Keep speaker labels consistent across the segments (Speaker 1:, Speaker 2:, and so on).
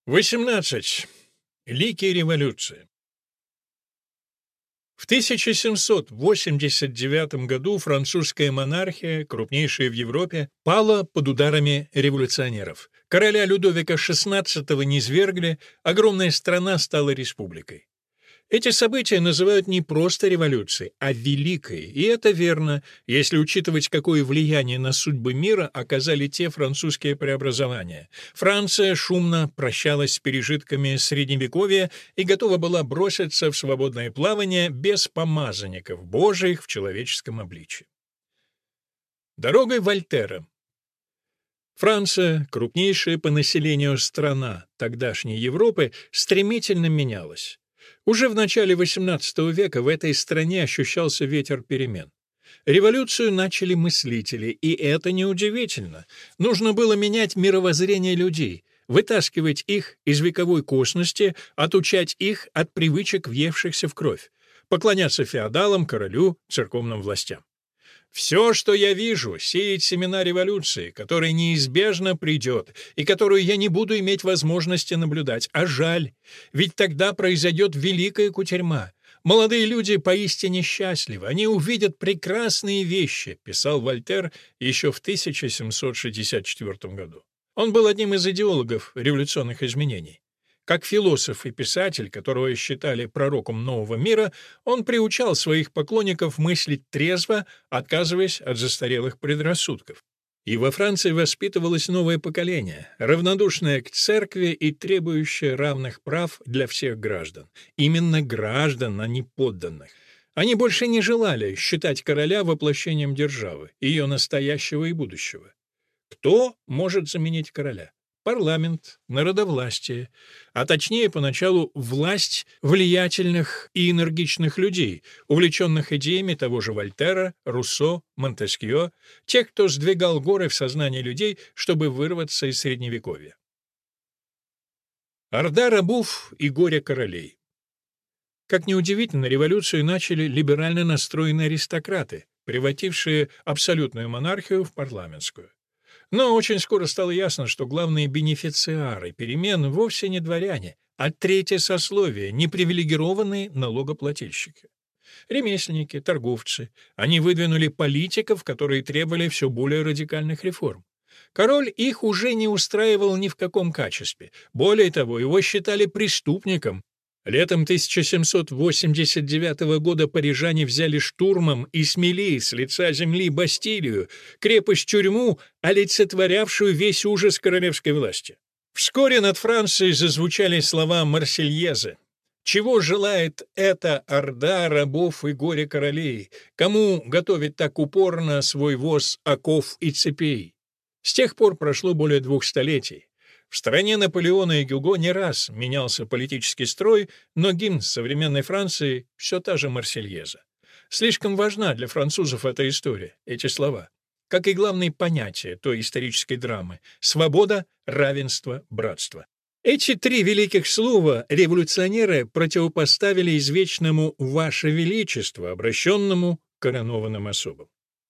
Speaker 1: 18. Лики революции. В 1789 году французская монархия, крупнейшая в Европе, пала под ударами революционеров. Короля Людовика XVI низвергли, огромная страна стала республикой. Эти события называют не просто революцией, а великой, и это верно, если учитывать, какое влияние на судьбы мира оказали те французские преобразования. Франция шумно прощалась с пережитками Средневековья и готова была броситься в свободное плавание без помазанников Божиих в человеческом обличье. Дорогой Вольтера. Франция, крупнейшая по населению страна тогдашней Европы, стремительно менялась. Уже в начале XVIII века в этой стране ощущался ветер перемен. Революцию начали мыслители, и это неудивительно. Нужно было менять мировоззрение людей, вытаскивать их из вековой косности, отучать их от привычек, въевшихся в кровь, поклоняться феодалам, королю, церковным властям. Все, что я вижу, сеет семена революции, которая неизбежно придет и которую я не буду иметь возможности наблюдать. А жаль, ведь тогда произойдет великая кутерьма. Молодые люди поистине счастливы, они увидят прекрасные вещи, писал Вольтер еще в 1764 году. Он был одним из идеологов революционных изменений. Как философ и писатель, которого считали пророком нового мира, он приучал своих поклонников мыслить трезво, отказываясь от застарелых предрассудков. И во Франции воспитывалось новое поколение, равнодушное к церкви и требующее равных прав для всех граждан. Именно граждан, а не подданных. Они больше не желали считать короля воплощением державы, ее настоящего и будущего. Кто может заменить короля? Парламент, народовластие, а точнее поначалу власть влиятельных и энергичных людей, увлеченных идеями того же Вольтера, Руссо, Монтескьё, тех, кто сдвигал горы в сознании людей, чтобы вырваться из Средневековья. Орда рабов и горе королей. Как неудивительно, революцию начали либерально настроенные аристократы, превратившие абсолютную монархию в парламентскую. Но очень скоро стало ясно, что главные бенефициары перемен вовсе не дворяне, а третье сословие, непривилегированные налогоплательщики. Ремесленники, торговцы. Они выдвинули политиков, которые требовали все более радикальных реформ. Король их уже не устраивал ни в каком качестве. Более того, его считали преступником. Летом 1789 года парижане взяли штурмом и смели с лица земли Бастилию, крепость-тюрьму, олицетворявшую весь ужас королевской власти. Вскоре над Францией зазвучали слова Марсельезы. Чего желает эта орда рабов и горе королей? Кому готовит так упорно свой воз оков и цепей? С тех пор прошло более 2 столетий. В стране Наполеона и Гюго не раз менялся политический строй, но гимн современной Франции — все та же Марсельеза. Слишком важна для французов эта история, эти слова, как и главные понятия той исторической драмы — свобода, равенство, братство. Эти 3 великих слова революционеры противопоставили извечному «Ваше Величество», обращенному к коронованным особам.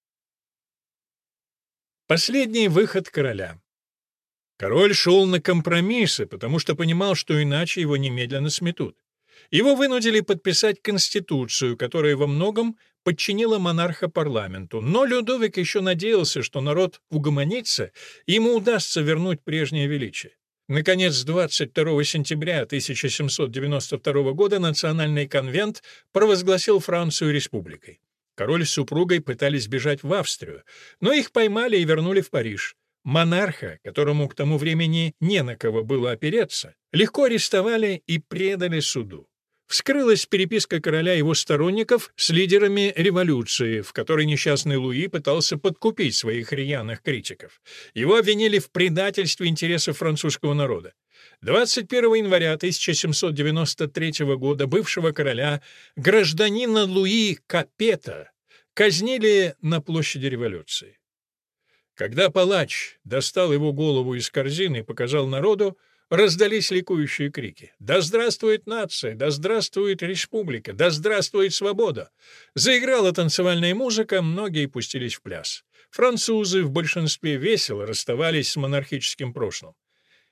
Speaker 1: Последний выход короля. Король шел на компромиссы, потому что понимал, что иначе его немедленно сметут. Его вынудили подписать конституцию, которая во многом подчинила монарха парламенту, но Людовик еще надеялся, что народ угомонится, и ему удастся вернуть прежнее величие. Наконец, 22 сентября 1792 года Национальный конвент провозгласил Францию республикой. Король с супругой пытались бежать в Австрию, но их поймали и вернули в Париж. Монарха, которому к тому времени не на кого было опереться, легко арестовали и предали суду. Вскрылась переписка короля и его сторонников с лидерами революции, в которой несчастный Луи пытался подкупить своих рьяных критиков. Его обвинили в предательстве интересов французского народа. 21 января 1793 года бывшего короля, гражданина Луи Капета, казнили на площади революции. Когда палач достал его голову из корзины и показал народу, раздались ликующие крики: «Да здравствует нация! Да здравствует республика! Да здравствует свобода!» Заиграла танцевальная музыка, многие пустились в пляс. Французы в большинстве весело расставались с монархическим прошлым.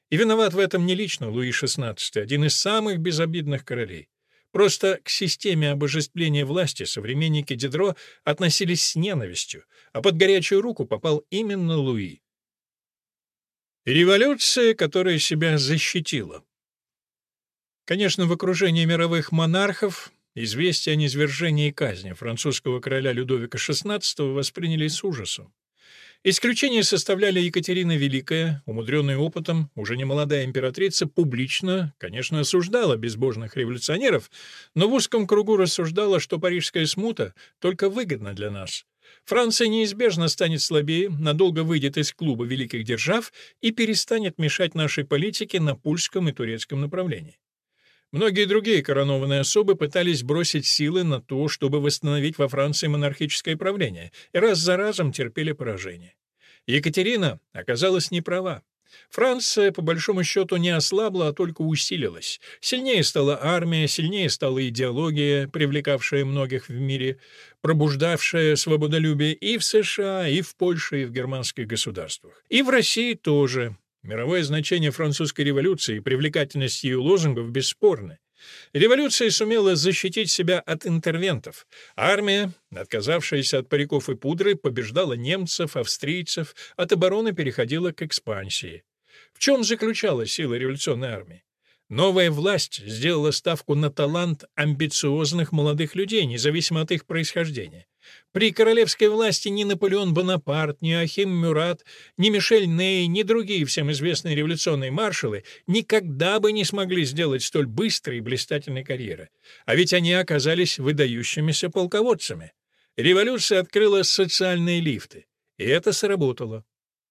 Speaker 1: И виноват в этом не лично Луи XVI, один из самых безобидных королей. Просто к системе обожествления власти современники Дидро относились с ненавистью, а под горячую руку попал именно Луи. Революция, которая себя защитила. Конечно, в окружении мировых монархов известие о низвержении и казни французского короля Людовика XVI восприняли с ужасом. Исключение составляли Екатерина Великая, умудренная опытом, уже немолодая императрица, публично, конечно, осуждала безбожных революционеров, но в узком кругу рассуждала, что парижская смута только выгодна для нас. Франция неизбежно станет слабее, надолго выйдет из клуба великих держав и перестанет мешать нашей политике на польском и турецком направлении. Многие другие коронованные особы пытались бросить силы на то, чтобы восстановить во Франции монархическое правление, и раз за разом терпели поражение. Екатерина оказалась неправа. Франция, по большому счету, не ослабла, а только усилилась. Сильнее стала армия, сильнее стала идеология, привлекавшая многих в мире, пробуждавшая свободолюбие и в США, и в Польше, и в германских государствах. И в России тоже. Мировое значение французской революции и привлекательность ее лозунгов бесспорны. Революция сумела защитить себя от интервентов. Армия, отказавшаяся от париков и пудры, побеждала немцев, австрийцев, от обороны переходила к экспансии. В чем заключалась сила революционной армии? Новая власть сделала ставку на талант амбициозных молодых людей, независимо от их происхождения. При королевской власти ни Наполеон Бонапарт, ни Ахим Мюрат, ни Мишель Ней, ни другие всем известные революционные маршалы никогда бы не смогли сделать столь быстрой и блистательной карьеры. А ведь они оказались выдающимися полководцами. Революция открыла социальные лифты, и это сработало.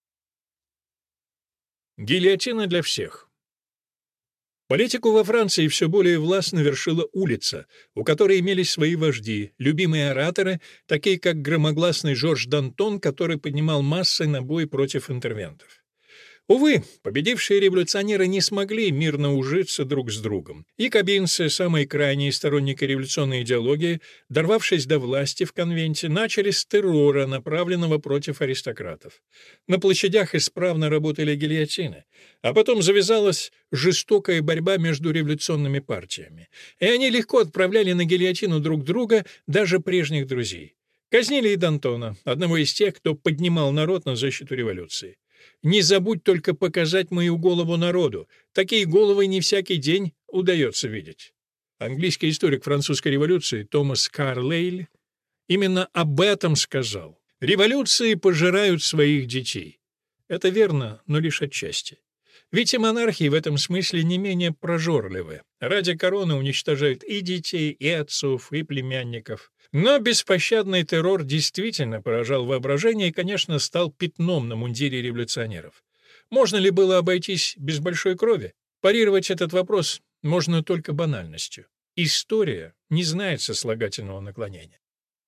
Speaker 1: Гильотина для всех. Политику во Франции все более властно вершила улица, у которой имелись свои вожди, любимые ораторы, такие как громогласный Жорж Д'Антон, который поднимал массы на бой против интервентов. Увы, победившие революционеры не смогли мирно ужиться друг с другом. Якобинцы, самые крайние сторонники революционной идеологии, дорвавшись до власти в конвенте, начали с террора, направленного против аристократов. На площадях исправно работали гильотины, а потом завязалась жестокая борьба между революционными партиями, и они легко отправляли на гильотину друг друга, даже прежних друзей. Казнили и Д'Антона, одного из тех, кто поднимал народ на защиту революции. «Не забудь только показать мою голову народу. Такие головы не всякий день удается видеть». Английский историк французской революции Томас Карлейль именно об этом сказал. «Революции пожирают своих детей». Это верно, но лишь отчасти. Ведь и монархии в этом смысле не менее прожорливы. Ради короны уничтожают и детей, и отцов, и племянников. Но беспощадный террор действительно поражал воображение и, конечно, стал пятном на мундире революционеров. Можно ли было обойтись без большой крови? Парировать этот вопрос можно только банальностью. История не знает сослагательного наклонения.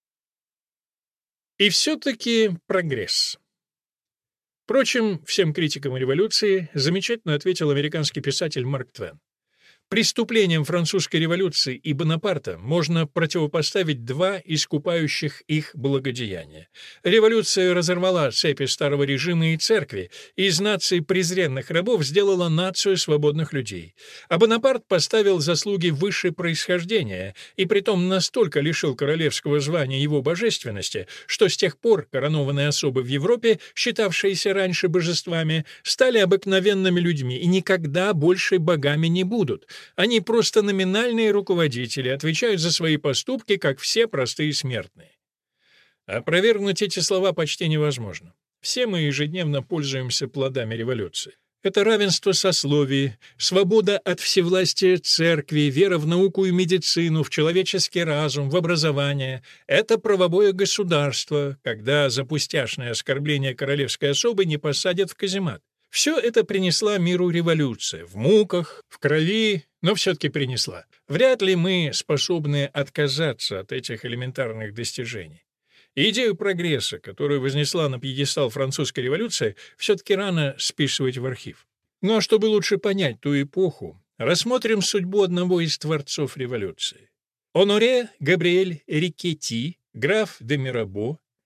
Speaker 1: И все-таки прогресс. Впрочем, всем критикам революции замечательно ответил американский писатель Марк Твен. Преступлениям французской революции и Бонапарта можно противопоставить два искупающих их благодеяния. Революция разорвала цепи старого режима и церкви, и из нации презренных рабов сделала нацию свободных людей. А Бонапарт поставил заслуги выше происхождения, и притом настолько лишил королевского звания его божественности, что с тех пор коронованные особы в Европе, считавшиеся раньше божествами, стали обыкновенными людьми и никогда больше богами не будут. Они просто номинальные руководители, отвечают за свои поступки, как все простые смертные. Опровергнуть эти слова почти невозможно. Все мы ежедневно пользуемся плодами революции. Это равенство сословий, свобода от всевластия церкви, вера в науку и медицину, в человеческий разум, в образование. Это правовое государство, когда за пустяшное оскорбление королевской особы не посадят в каземат. Все это принесла миру революция, в муках, в крови, но все-таки принесла. Вряд ли мы способны отказаться от этих элементарных достижений. Идею прогресса, которую вознесла на пьедестал французская революция, все-таки рано списывать в архив. Ну а чтобы лучше понять ту эпоху, рассмотрим судьбу одного из творцов революции. Оноре Габриэль Рикетти, граф де Мирабо,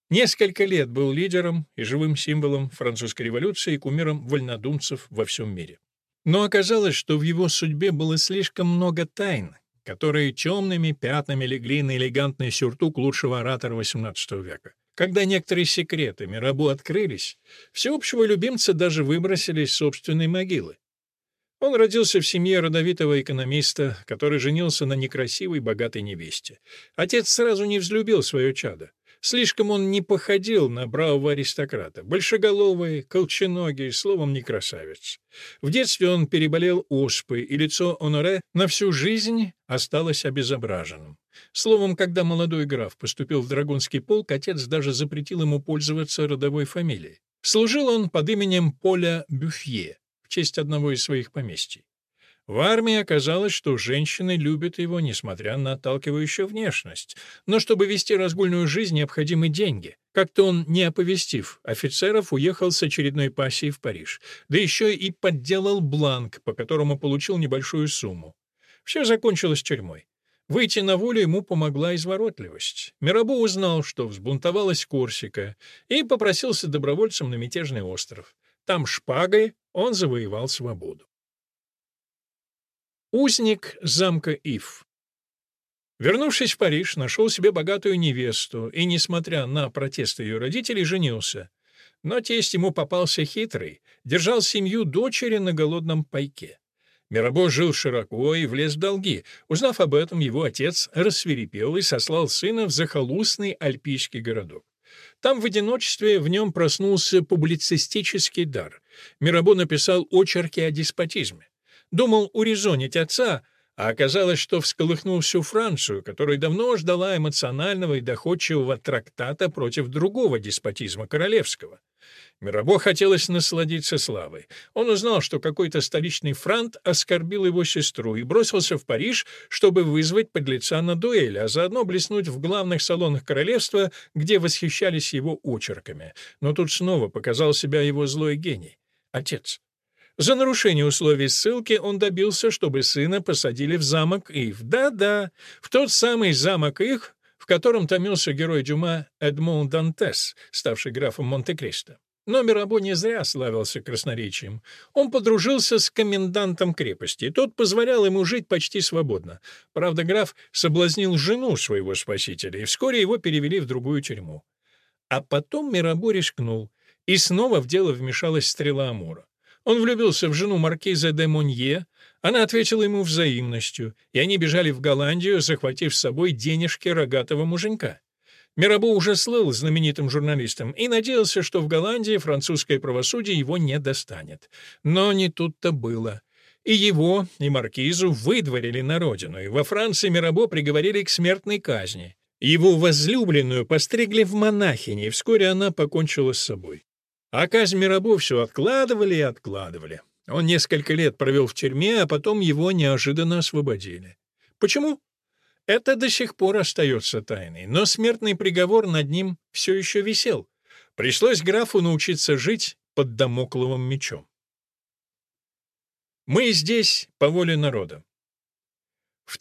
Speaker 1: Несколько лет был лидером и живым символом французской революции и кумиром вольнодумцев во всем мире. Но оказалось, что в его судьбе было слишком много тайн, которые темными пятнами легли на элегантный сюртук лучшего оратора XVIII века. Когда некоторые секреты Мирабо открылись, всеобщего любимца даже выбросили из собственной могилы. Он родился в семье родовитого экономиста, который женился на некрасивой богатой невесте. Отец сразу не взлюбил свое чадо. Слишком он не походил на бравого аристократа, большеголовый, колченогий, словом, не красавец. В детстве он переболел оспой, и лицо Оноре на всю жизнь осталось обезображенным. Словом, когда молодой граф поступил в драгунский полк, отец даже запретил ему пользоваться родовой фамилией. Служил он под именем Поля Бюфье в честь одного из своих поместий. В армии оказалось, что женщины любят его, несмотря на отталкивающую внешность. Но чтобы вести разгульную жизнь, необходимы деньги. Как-то он, не оповестив офицеров, уехал с очередной пассией в Париж. Да еще и подделал бланк, по которому получил небольшую сумму. Все закончилось тюрьмой. Выйти на волю ему помогла изворотливость. Мирабо узнал, что взбунтовалась Корсика, и попросился добровольцем на мятежный остров. Там шпагой он завоевал свободу. Узник замка Иф. Вернувшись в Париж, нашел себе богатую невесту и, несмотря на протесты ее родителей, женился. Но тесть ему попался хитрый, держал семью дочери на голодном пайке. Мирабо жил широко и влез в долги. Узнав об этом, его отец рассвирепел и сослал сына в захолустный альпийский городок. Там в одиночестве в нем проснулся публицистический дар. Мирабо написал очерки о деспотизме. Думал урезонить отца, а оказалось, что всколыхнул всю Францию, которая давно ждала эмоционального и доходчивого трактата против другого деспотизма королевского. Мирабо хотелось насладиться славой. Он узнал, что какой-то столичный франт оскорбил его сестру и бросился в Париж, чтобы вызвать подлеца на дуэль, а заодно блеснуть в главных салонах королевства, где восхищались его очерками. Но тут снова показал себя его злой гений — отец. За нарушение условий ссылки он добился, чтобы сына посадили в замок Ив. Да-да, в тот самый замок Ив, в котором томился герой Дюма Эдмон Дантес, ставший графом Монте-Кристо. Но Мирабо не зря славился красноречием. Он подружился с комендантом крепости, и тот позволял ему жить почти свободно. Правда, граф соблазнил жену своего спасителя, и вскоре его перевели в другую тюрьму. А потом Мирабо рискнул, и снова в дело вмешалась стрела Амура. Он влюбился в жену маркиза де Монье, она ответила ему взаимностью, и они бежали в Голландию, захватив с собой денежки рогатого муженька. Мирабо уже слыл знаменитым журналистом и надеялся, что в Голландии французское правосудие его не достанет. Но не тут-то было. И его, и маркизу выдворили на родину, и во Франции Мирабо приговорили к смертной казни. Его возлюбленную постригли в монахини, и вскоре она покончила с собой. А казнь Мирабо все откладывали и откладывали. Он несколько лет провел в тюрьме, а потом его неожиданно освободили. Почему? Это до сих пор остается тайной, но смертный приговор над ним все еще висел. Пришлось графу научиться жить под дамокловым мечом. Мы здесь по воле народа. В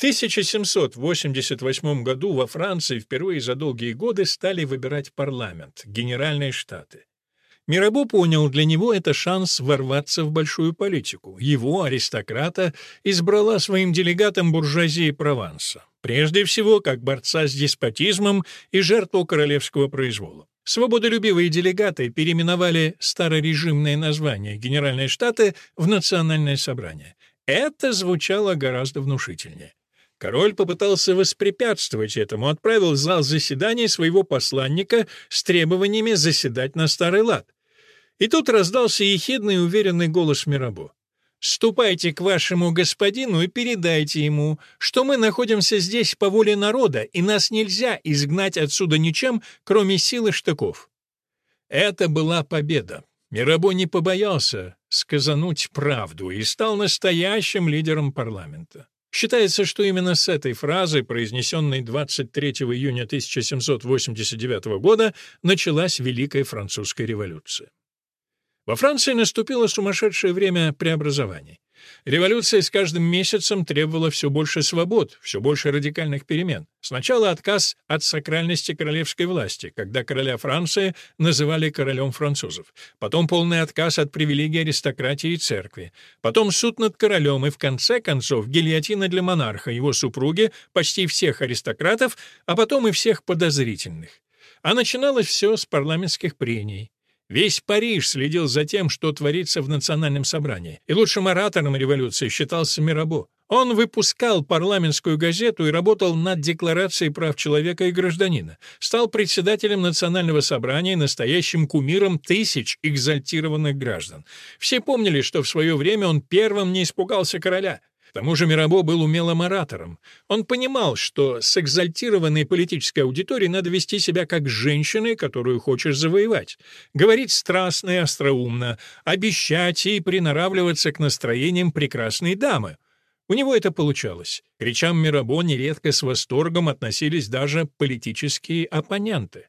Speaker 1: 1788 году во Франции впервые за долгие годы стали выбирать парламент, Генеральные Штаты. Мирабо понял, для него это шанс ворваться в большую политику. Его, аристократа, избрала своим делегатом буржуазия Прованса. Прежде всего, как борца с деспотизмом и жертву королевского произвола. Свободолюбивые делегаты переименовали старорежимное название Генеральные Штаты в Национальное собрание. Это звучало гораздо внушительнее. Король попытался воспрепятствовать этому, отправил в зал заседаний своего посланника с требованиями заседать на старый лад. И тут раздался ехидный и уверенный голос Мирабо. «Ступайте к вашему господину и передайте ему, что мы находимся здесь по воле народа, и нас нельзя изгнать отсюда ничем, кроме силы штыков». Это была победа. Мирабо не побоялся сказануть правду и стал настоящим лидером парламента. Считается, что именно с этой фразы, произнесенной 23 июня 1789 года, началась Великая Французская революция. Во Франции наступило сумасшедшее время преобразований. Революция с каждым месяцем требовала все больше свобод, все больше радикальных перемен. Сначала отказ от сакральности королевской власти, когда короля Франции называли королем французов. Потом полный отказ от привилегий аристократии и церкви. Потом суд над королем и, в конце концов, гильотина для монарха, его супруги, почти всех аристократов, а потом и всех подозрительных. А начиналось все с парламентских прений. Весь Париж следил за тем, что творится в национальном собрании, и лучшим оратором революции считался Мирабо. Он выпускал парламентскую газету и работал над Декларацией прав человека и гражданина, стал председателем национального собрания и настоящим кумиром тысяч экзальтированных граждан. Все помнили, что в свое время он первым не испугался короля. К тому же Мирабо был умелым оратором. Он понимал, что с экзальтированной политической аудиторией надо вести себя как с женщиной, которую хочешь завоевать. Говорить страстно и остроумно, обещать и приноравливаться к настроениям прекрасной дамы. У него это получалось. К речам Мирабо нередко с восторгом относились даже политические оппоненты.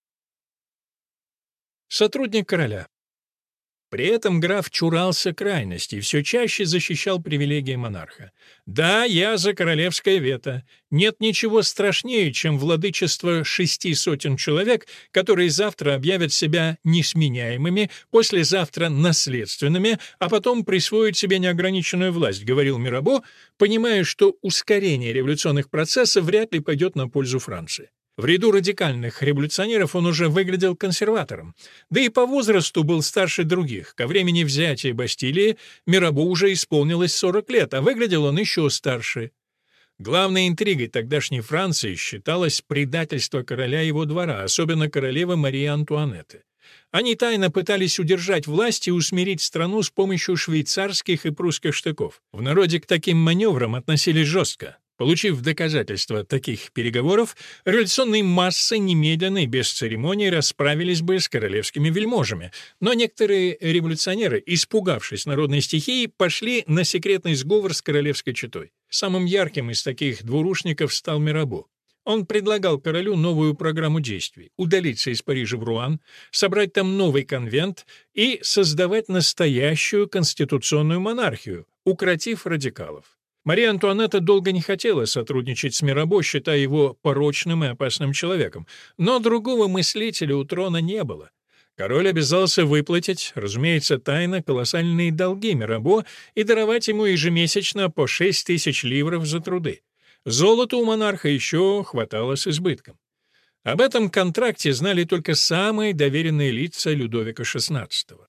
Speaker 1: Сотрудник короля. При этом граф чурался крайности и все чаще защищал привилегии монарха. «Да, я за королевское вето. Нет ничего страшнее, чем владычество 600 человек, которые завтра объявят себя несменяемыми, послезавтра наследственными, а потом присвоят себе неограниченную власть», — говорил Мирабо, понимая, что ускорение революционных процессов вряд ли пойдет на пользу Франции. В ряду радикальных революционеров он уже выглядел консерватором, да и по возрасту был старше других. Ко времени взятия Бастилии Мирабо уже исполнилось 40 лет, а выглядел он еще старше. Главной интригой тогдашней Франции считалось предательство короля и его двора, особенно королевы Марии Антуанетты. Они тайно пытались удержать власть и усмирить страну с помощью швейцарских и прусских штыков. В народе к таким маневрам относились жестко. Получив доказательства таких переговоров, революционные массы немедленно и без церемоний расправились бы с королевскими вельможами, но некоторые революционеры, испугавшись народной стихии, пошли на секретный сговор с королевской четой. Самым ярким из таких двурушников стал Мирабо. Он предлагал королю новую программу действий — удалиться из Парижа в Руан, собрать там новый конвент и создавать настоящую конституционную монархию, укротив радикалов. Мария Антуанетта долго не хотела сотрудничать с Мирабо, считая его порочным и опасным человеком, но другого мыслителя у трона не было. Король обязался выплатить, разумеется, тайно колоссальные долги Мирабо и даровать ему ежемесячно по 6000 ливров за труды. Золота у монарха еще хватало с избытком. Об этом контракте знали только самые доверенные лица Людовика XVI.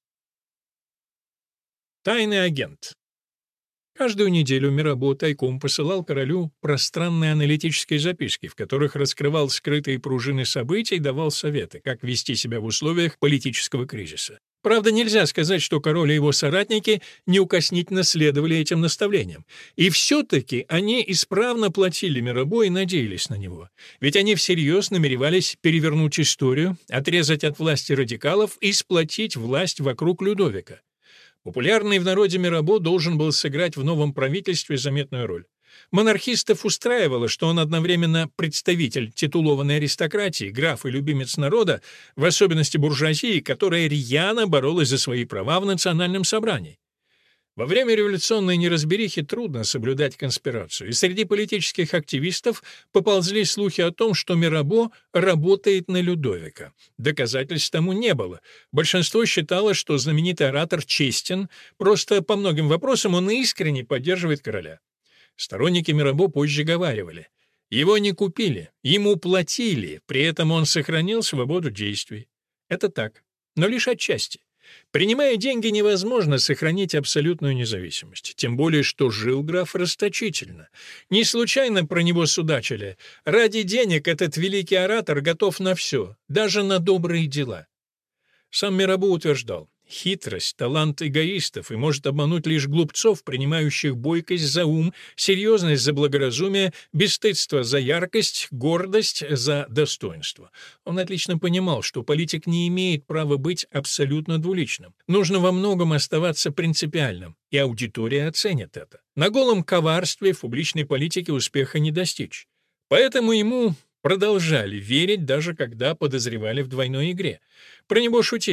Speaker 1: Тайный агент. Каждую неделю Мирабо тайком посылал королю пространные аналитические записки, в которых раскрывал скрытые пружины событий и давал советы, как вести себя в условиях политического кризиса. Правда, нельзя сказать, что король и его соратники неукоснительно следовали этим наставлениям. И все-таки они исправно платили Мирабо и надеялись на него. Ведь они всерьез намеревались перевернуть историю, отрезать от власти радикалов и сплотить власть вокруг Людовика. Популярный в народе Мирабо должен был сыграть в новом правительстве заметную роль. Монархистов устраивало, что он одновременно представитель титулованной аристократии, граф и любимец народа, в особенности буржуазии, которая рьяно боролась за свои права в национальном собрании. Во время революционной неразберихи трудно соблюдать конспирацию, и среди политических активистов поползли слухи о том, что Мирабо работает на Людовика. Доказательств тому не было. Большинство считало, что знаменитый оратор честен, просто по многим вопросам он искренне поддерживает короля. Сторонники Мирабо позже говаривали: его не купили, ему платили, при этом он сохранил свободу действий. Это так, но лишь отчасти. Принимая деньги, невозможно сохранить абсолютную независимость, тем более что жил граф расточительно. Не случайно про него судачили. Ради денег этот великий оратор готов на все, даже на добрые дела. Сам Мирабо утверждал: хитрость — талант эгоистов и может обмануть лишь глупцов, принимающих бойкость за ум, серьезность за благоразумие, бесстыдство за яркость, гордость за достоинство. Он отлично понимал, что политик не имеет права быть абсолютно двуличным. Нужно во многом оставаться принципиальным, и аудитория оценит это. На голом коварстве в публичной политике успеха не достичь. Поэтому ему продолжали верить, даже когда подозревали в двойной игре. Про него шутили: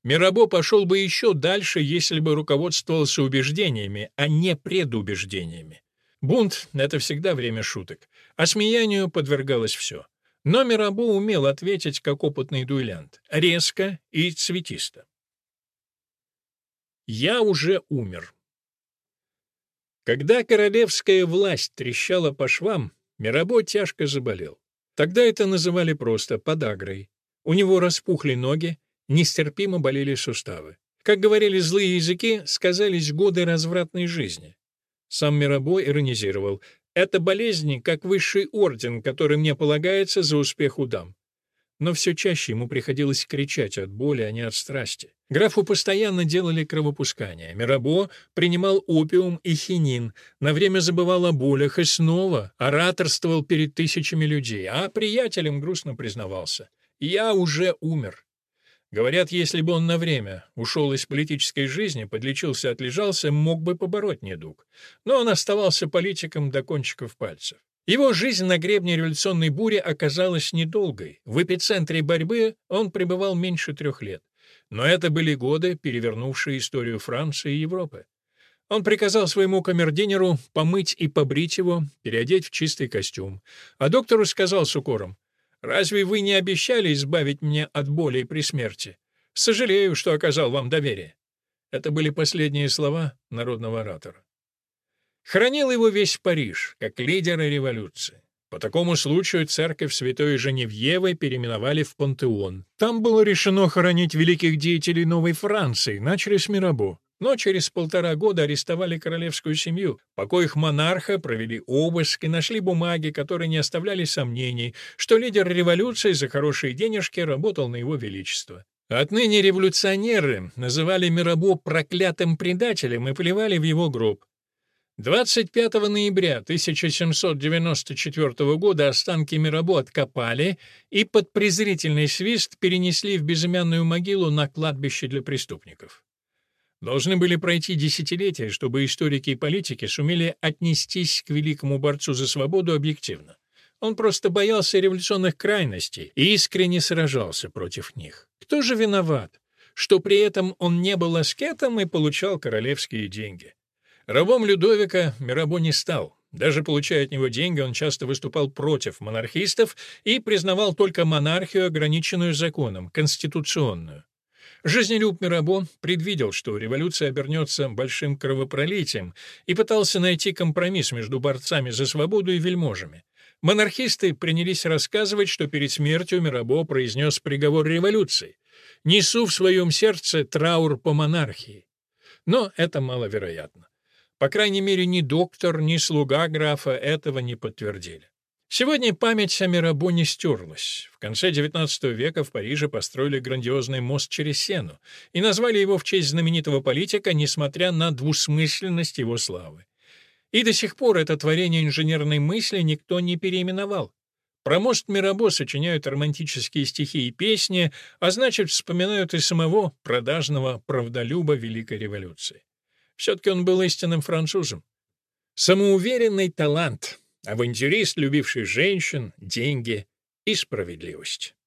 Speaker 1: Мирабо пошел бы еще дальше, если бы руководствовался убеждениями, а не предубеждениями. Бунт — это всегда время шуток, а смеянию подвергалось все. Но Мирабо умел ответить, как опытный дуэлянт, резко и цветисто. «Я уже умер». Когда королевская власть трещала по швам, Мирабо тяжко заболел. Тогда это называли просто подагрой. У него распухли ноги, нестерпимо болели суставы. Как говорили злые языки, сказались годы развратной жизни. Сам Мирабо иронизировал: «Это болезнь, как высший орден, который мне полагается за успех у дам». Но все чаще ему приходилось кричать от боли, а не от страсти. Графу постоянно делали кровопускания. Мирабо принимал опиум и хинин, на время забывал о болях и снова ораторствовал перед тысячами людей, а приятелям грустно признавался: «Я уже умер». Говорят, если бы он на время ушел из политической жизни, подлечился, отлежался, мог бы побороть недуг. Но он оставался политиком до кончиков пальцев. Его жизнь на гребне революционной бури оказалась недолгой. В эпицентре борьбы он пребывал меньше 3 лет. Но это были годы, перевернувшие историю Франции и Европы. Он приказал своему камердинеру помыть и побрить его, переодеть в чистый костюм. А доктору сказал с укором: «Разве вы не обещали избавить меня от боли при смерти? Сожалею, что оказал вам доверие». Это были последние слова народного оратора. Хоронил его весь Париж, как лидера революции. По такому случаю церковь Святой Женевьевы переименовали в Пантеон. Там было решено хоронить великих деятелей Новой Франции, начали с Мирабо. Но через 1,5 года арестовали королевскую семью. В покоях монарха провели обыск и нашли бумаги, которые не оставляли сомнений, что лидер революции за хорошие денежки работал на его величество. Отныне революционеры называли Мирабо проклятым предателем и плевали в его гроб. 25 ноября 1794 года останки Мирабо откопали и под презрительный свист перенесли в безымянную могилу на кладбище для преступников. Должны были пройти десятилетия, чтобы историки и политики сумели отнестись к великому борцу за свободу объективно. Он просто боялся революционных крайностей и искренне сражался против них. Кто же виноват, что при этом он не был аскетом и получал королевские деньги? Рабом Людовика Мирабо не стал. Даже получая от него деньги, он часто выступал против монархистов и признавал только монархию, ограниченную законом, конституционную. Жизнелюб Мирабо предвидел, что революция обернется большим кровопролитием, и пытался найти компромисс между борцами за свободу и вельможами. Монархисты принялись рассказывать, что перед смертью Мирабо произнес приговор революции: «Несу в своем сердце траур по монархии». Но это маловероятно. По крайней мере, ни доктор, ни слуга графа этого не подтвердили. Сегодня память о Мирабо не стерлась. В конце XIX века в Париже построили грандиозный мост через Сену и назвали его в честь знаменитого политика, несмотря на двусмысленность его славы. И до сих пор это творение инженерной мысли никто не переименовал. Про мост Мирабо сочиняют романтические стихи и песни, а значит, вспоминают и самого продажного правдолюба Великой революции. Все-таки он был истинным французом. Самоуверенный талант, авантюрист, любивший женщин, деньги и справедливость.